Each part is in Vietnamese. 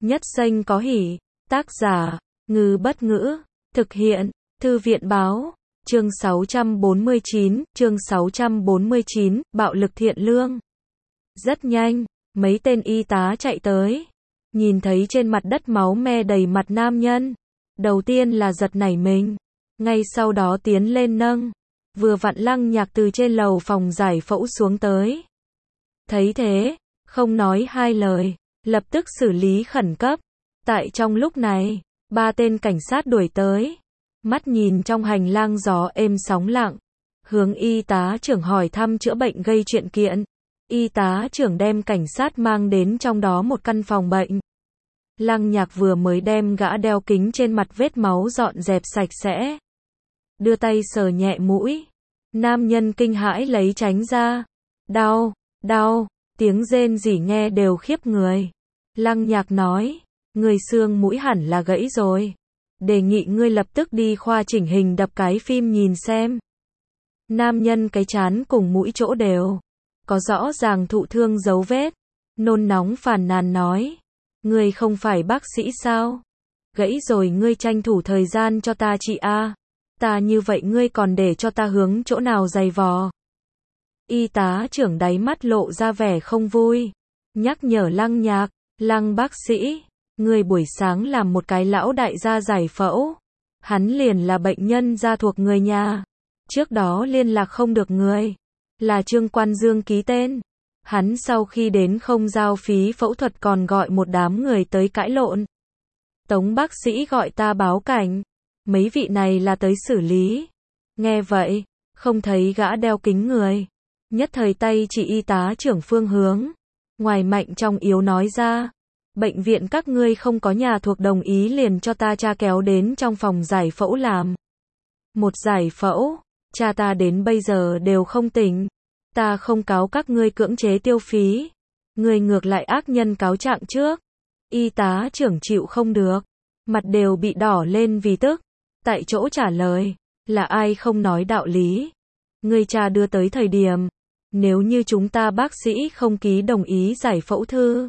Nhất Xanh có hỉ. Tác giả, Ngư Bất Ngữ. Thực hiện, Thư viện Báo. Chương 649, bạo lực thiện lương. Rất nhanh, mấy tên y tá chạy tới. Nhìn thấy trên mặt đất máu me đầy mặt nam nhân. Đầu tiên là giật nảy mình. Ngay sau đó tiến lên nâng. Vừa vặn Lăng Nhạc từ trên lầu phòng giải phẫu xuống tới. Thấy thế, không nói hai lời, lập tức xử lý khẩn cấp. Tại trong lúc này, 3 tên cảnh sát đuổi tới. Mắt nhìn trong hành lang gió êm sóng lặng. Hướng y tá trưởng hỏi thăm chữa bệnh gây chuyện kiện. Y tá trưởng đem cảnh sát mang đến trong đó một căn phòng bệnh. Lăng Nhạc vừa mới đem gã đeo kính trên mặt vết máu dọn dẹp sạch sẽ. Đưa tay sờ nhẹ mũi. Nam nhân kinh hãi lấy tránh ra. Đau, đau, tiếng rên rỉ nghe đều khiếp người. Lăng Nhạc nói, người xương mũi hẳn là gãy rồi. Đề nghị ngươi lập tức đi khoa chỉnh hình đập cái phim nhìn xem. Nam nhân cái trán cùng mũi chỗ đều có rõ ràng thụ thương dấu vết. Nôn nóng phàn nàn nói, ngươi không phải bác sĩ sao? Gãy rồi ngươi tranh thủ thời gian cho ta trị a. Ta như vậy ngươi còn để cho ta hướng chỗ nào giày vò? Y tá trưởng đáy mắt lộ ra vẻ không vui. Nhắc nhở Lăng Nhạc, Lăng bác sĩ, ngươi buổi sáng làm một cái lão đại gia giải phẫu. Hắn liền là bệnh nhân gia thuộc người nhà. Trước đó liên lạc không được người. Là Trương Quan Dương ký tên. Hắn sau khi đến không giao phí phẫu thuật còn gọi một đám người tới cãi lộn. Tống bác sĩ gọi ta báo cảnh. Mấy vị này là tới xử lý. Nghe vậy, không thấy gã đeo kính người. Nhất thời tay chỉ y tá trưởng phương hướng. Ngoài mạnh trong yếu nói ra. Bệnh viện các ngươi không có nhà thuộc đồng ý liền cho ta cha kéo đến trong phòng giải phẫu làm. Một giải phẫu, cha ta đến bây giờ đều không tỉnh. Ta không cáo các ngươi cưỡng chế tiêu phí. Ngươi ngược lại ác nhân cáo trạng trước. Y tá trưởng chịu không được. Mặt đều bị đỏ lên vì tức. Tại chỗ trả lời, là ai không nói đạo lý. Ngươi cha đưa tới thời điểm. Nếu như chúng ta bác sĩ không ký đồng ý giải phẫu thư.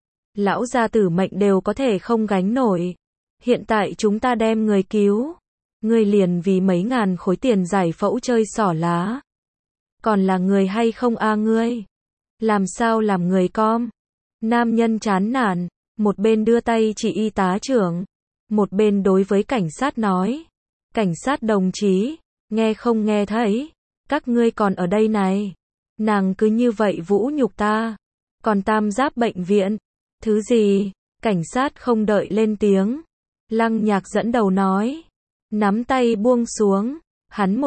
Lão gia tử mệnh đều có thể không gánh nổi. Hiện tại chúng ta đem người cứu. Ngươi liền vì mấy ngàn khối tiền giải phẫu chơi xỏ lá. Còn là người hay không a ngươi? Làm sao làm người com? Nam nhân chán nản, một bên đưa tay chỉ y tá trưởng, một bên đối với cảnh sát nói. Cảnh sát đồng chí, nghe không nghe thấy? Các ngươi còn ở đây này. Nàng cứ như vậy vũ nhục ta. Còn Tam Giáp bệnh viện. Thứ gì? Cảnh sát không đợi lên tiếng. Lăng Nhạc dẫn đầu nói. Nắm tay buông xuống. Hắn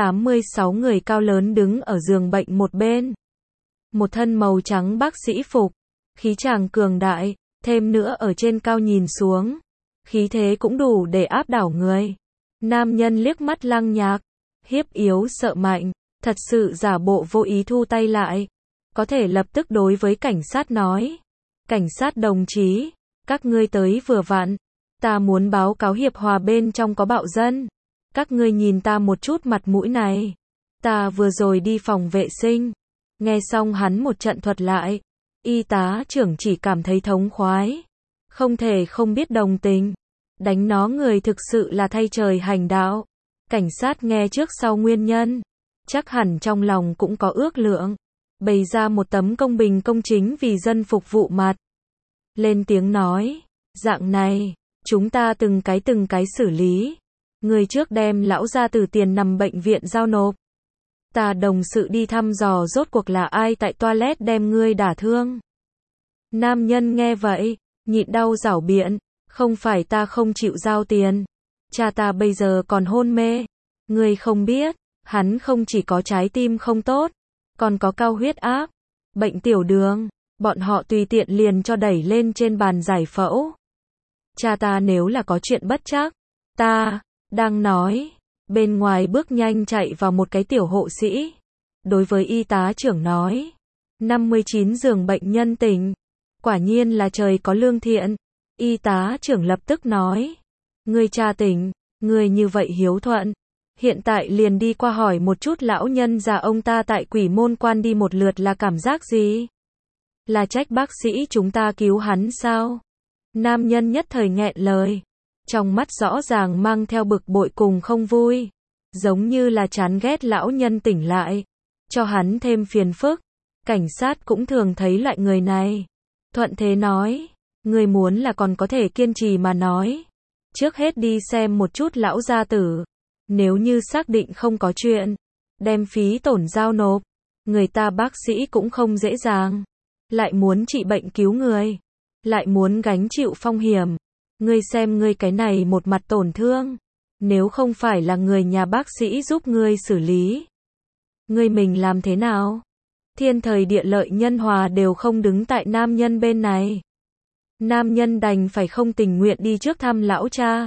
1m86 người cao lớn đứng ở giường bệnh một bên. Một thân màu trắng bác sĩ phục. Khí chàng cường đại. Thêm nữa ở trên cao nhìn xuống. Khí thế cũng đủ để áp đảo người. Nam nhân liếc mắt Lăng Nhạc. Hiếp yếu sợ mạnh. Thật sự giả bộ vô ý thu tay lại. Có thể lập tức đối với cảnh sát nói. Cảnh sát đồng chí, các ngươi tới vừa vặn. Ta muốn báo cáo hiệp hòa bên trong có bạo dân. Các ngươi nhìn ta một chút mặt mũi này. Ta vừa rồi đi phòng vệ sinh. Nghe xong hắn một trận thuật lại. Y tá trưởng chỉ cảm thấy thống khoái. Không thể không biết đồng tình. Đánh nó người thực sự là thay trời hành đạo. Cảnh sát nghe trước sau nguyên nhân. Chắc hẳn trong lòng cũng có ước lượng. Bày ra một tấm công bình công chính vì dân phục vụ mặt. Lên tiếng nói. Dạng này, chúng ta từng cái xử lý. Người trước đem lão gia tử tiền nằm bệnh viện giao nộp. Ta đồng sự đi thăm dò rốt cuộc là ai tại toilet đem ngươi đả thương. Nam nhân nghe vậy, nhịn đau giảo biện. Không phải ta không chịu giao tiền. Cha ta bây giờ còn hôn mê. Ngươi không biết, hắn không chỉ có trái tim không tốt, còn có cao huyết áp, bệnh tiểu đường. Bọn họ tùy tiện liền cho đẩy lên trên bàn giải phẫu. Cha ta nếu là có chuyện bất trắc. Ta, đang nói. Bên ngoài bước nhanh chạy vào một cái tiểu hộ sĩ. Đối với y tá trưởng nói. 59 giường bệnh nhân tỉnh. Quả nhiên là trời có lương thiện. Y tá trưởng lập tức nói. Ngươi cha tỉnh, ngươi như vậy hiếu thuận. Hiện tại liền đi qua hỏi một chút lão nhân già ông ta tại Quỷ Môn Quan đi một lượt là cảm giác gì? Là trách bác sĩ chúng ta cứu hắn sao? Nam nhân nhất thời nghẹn lời. Trong mắt rõ ràng mang theo bực bội cùng không vui. Giống như là chán ghét lão nhân tỉnh lại. Cho hắn thêm phiền phức. Cảnh sát cũng thường thấy loại người này. Thuận thế nói. Người muốn là còn có thể kiên trì mà nói. Trước hết đi xem một chút lão gia tử. Nếu như xác định không có chuyện. Đem phí tổn giao nộp. Người ta bác sĩ cũng không dễ dàng. Lại muốn trị bệnh cứu người. Lại muốn gánh chịu phong hiểm. Ngươi xem ngươi cái này một mặt tổn thương. Nếu không phải là người nhà bác sĩ giúp ngươi xử lý. Ngươi mình làm thế nào? Thiên thời địa lợi nhân hòa đều không đứng tại nam nhân bên này. Nam nhân đành phải không tình nguyện đi trước thăm lão cha.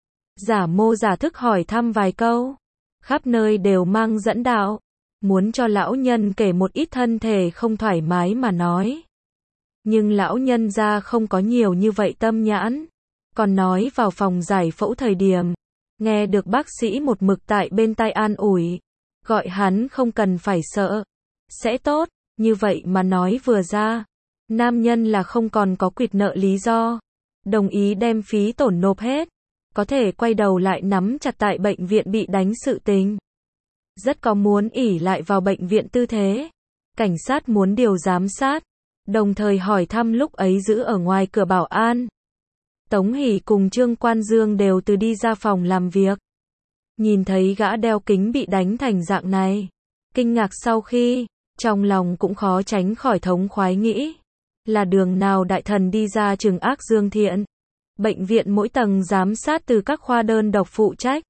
Giả mô giả thức hỏi thăm vài câu. Khắp nơi đều mang dẫn đạo. Muốn cho lão nhân kể một ít thân thể không thoải mái mà nói. Nhưng lão nhân ra không có nhiều như vậy tâm nhãn. Còn nói vào phòng giải phẫu thời điểm. Nghe được bác sĩ một mực tại bên tai an ủi. Gọi hắn không cần phải sợ. Sẽ tốt, như vậy mà nói vừa ra. Nam nhân là không còn có quỵt nợ lý do. Đồng ý đem phí tổn nộp hết. Có thể quay đầu lại nắm chặt tại bệnh viện bị đánh sự tình. Rất có muốn ỷ lại vào bệnh viện tư thế. Cảnh sát muốn điều giám sát. Đồng thời hỏi thăm lúc ấy giữ ở ngoài cửa bảo an. Tống Hỷ cùng Trương Quan Dương đều từ đi ra phòng làm việc. Nhìn thấy gã đeo kính bị đánh thành dạng này. Kinh ngạc sau khi, trong lòng cũng khó tránh khỏi thống khoái nghĩ. Là đường nào đại thần đi ra trừng ác dương thiện. Bệnh viện mỗi tầng giám sát từ các khoa đơn độc phụ trách.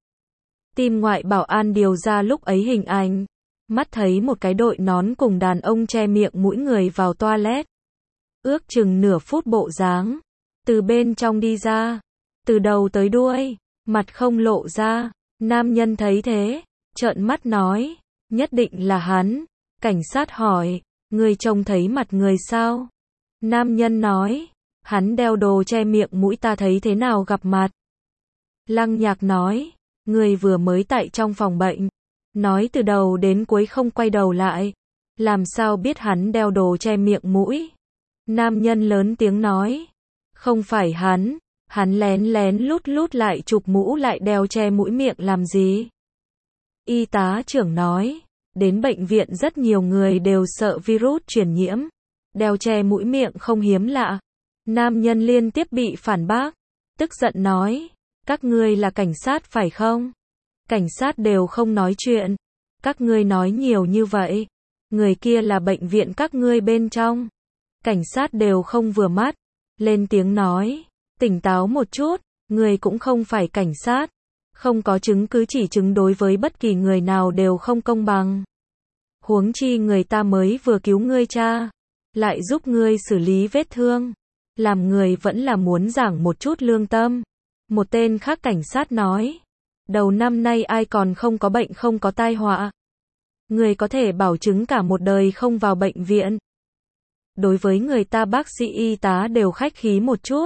Tim ngoại bảo an điều ra lúc ấy hình ảnh. Mắt thấy một cái đội nón cùng đàn ông che miệng mũi người vào toilet. Ước chừng nửa phút bộ dáng. Từ bên trong đi ra. Từ đầu tới đuôi. Mặt không lộ ra. Nam nhân thấy thế. Trợn mắt nói. Nhất định là hắn. Cảnh sát hỏi. Người trông thấy mặt người sao? Nam nhân nói. Hắn đeo đồ che miệng mũi ta thấy thế nào gặp mặt. Lăng Nhạc nói. Người vừa mới tại trong phòng bệnh. Nói từ đầu đến cuối không quay đầu lại. Làm sao biết hắn đeo đồ che miệng mũi? Nam nhân lớn tiếng nói. Không phải hắn. Hắn lén lén lút lại chụp mũ lại đeo che mũi miệng làm gì? Y tá trưởng nói. Đến bệnh viện rất nhiều người đều sợ virus truyền nhiễm. Đeo che mũi miệng không hiếm lạ. Nam nhân liên tiếp bị phản bác. Tức giận nói. Các ngươi là cảnh sát phải không? Cảnh sát đều không nói chuyện. Các ngươi nói nhiều như vậy. Người kia là bệnh viện các ngươi bên trong. Cảnh sát đều không vừa mắt. Lên tiếng nói. Tỉnh táo một chút. Người cũng không phải cảnh sát. Không có chứng cứ chỉ chứng đối với bất kỳ người nào đều không công bằng. Huống chi người ta mới vừa cứu ngươi cha. Lại giúp ngươi xử lý vết thương. Làm người vẫn là muốn giảng một chút lương tâm. Một tên khác cảnh sát nói. Đầu năm nay ai còn không có bệnh không có tai họa. Người có thể bảo chứng cả một đời không vào bệnh viện. Đối với người ta bác sĩ y tá đều khách khí một chút.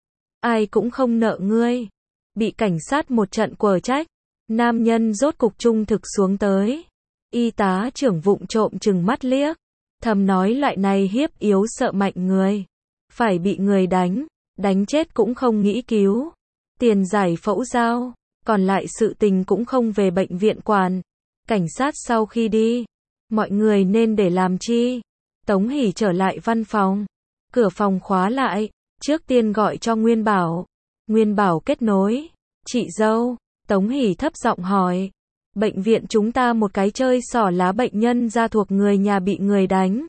Ai cũng không nợ ngươi. Bị cảnh sát một trận quở trách. Nam nhân rốt cục trung thực xuống tới. Y tá trưởng vụng trộm chừng mắt liếc. Thầm nói loại này hiếp yếu sợ mạnh người. Phải bị người đánh. Đánh chết cũng không nghĩ cứu. Tiền giải phẫu giao. Còn lại sự tình cũng không về bệnh viện quản. Cảnh sát sau khi đi. Mọi người nên để làm chi? Tống Hỷ trở lại văn phòng. Cửa phòng khóa lại. Trước tiên gọi cho Nguyên Bảo. Nguyên Bảo kết nối. Chị dâu. Tống Hỷ thấp giọng hỏi. Bệnh viện chúng ta một cái chơi xỏ lá bệnh nhân ra thuộc người nhà bị người đánh.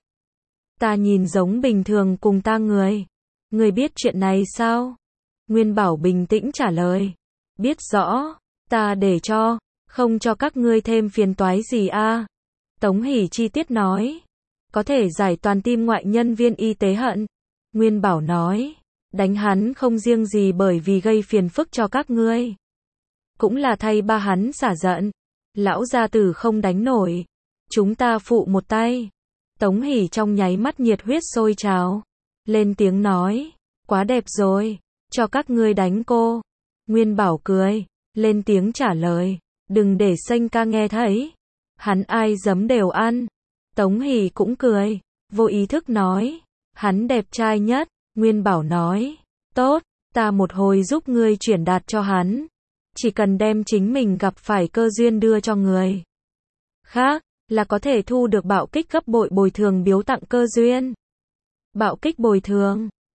Ta nhìn giống bình thường cùng ta người. Người biết chuyện này sao? Nguyên Bảo bình tĩnh trả lời. Biết rõ. Ta để cho. Không cho các ngươi thêm phiền toái gì a. Tống Hỷ chi tiết nói. Có thể giải toàn tim ngoại nhân viên y tế hận. Nguyên Bảo nói. Đánh hắn không riêng gì bởi vì gây phiền phức cho các ngươi. Cũng là thay ba hắn xả giận. Lão gia tử không đánh nổi. Chúng ta phụ một tay. Tống Hỷ trong nháy mắt nhiệt huyết sôi trào. Lên tiếng nói. Quá đẹp rồi. Cho các ngươi đánh cô. Nguyên Bảo cười. Lên tiếng trả lời. Đừng để Sênh ca nghe thấy. Hắn ai giấm đều ăn. Tống Hỷ cũng cười. Vô ý thức nói. Hắn đẹp trai nhất. Nguyên Bảo nói. Tốt. ta một hồi giúp ngươi chuyển đạt cho hắn. Chỉ cần đem chính mình gặp phải cơ duyên đưa cho người khác, là có thể thu được bạo kích gấp bội bồi thường biếu tặng cơ duyên. Bạo kích bồi thường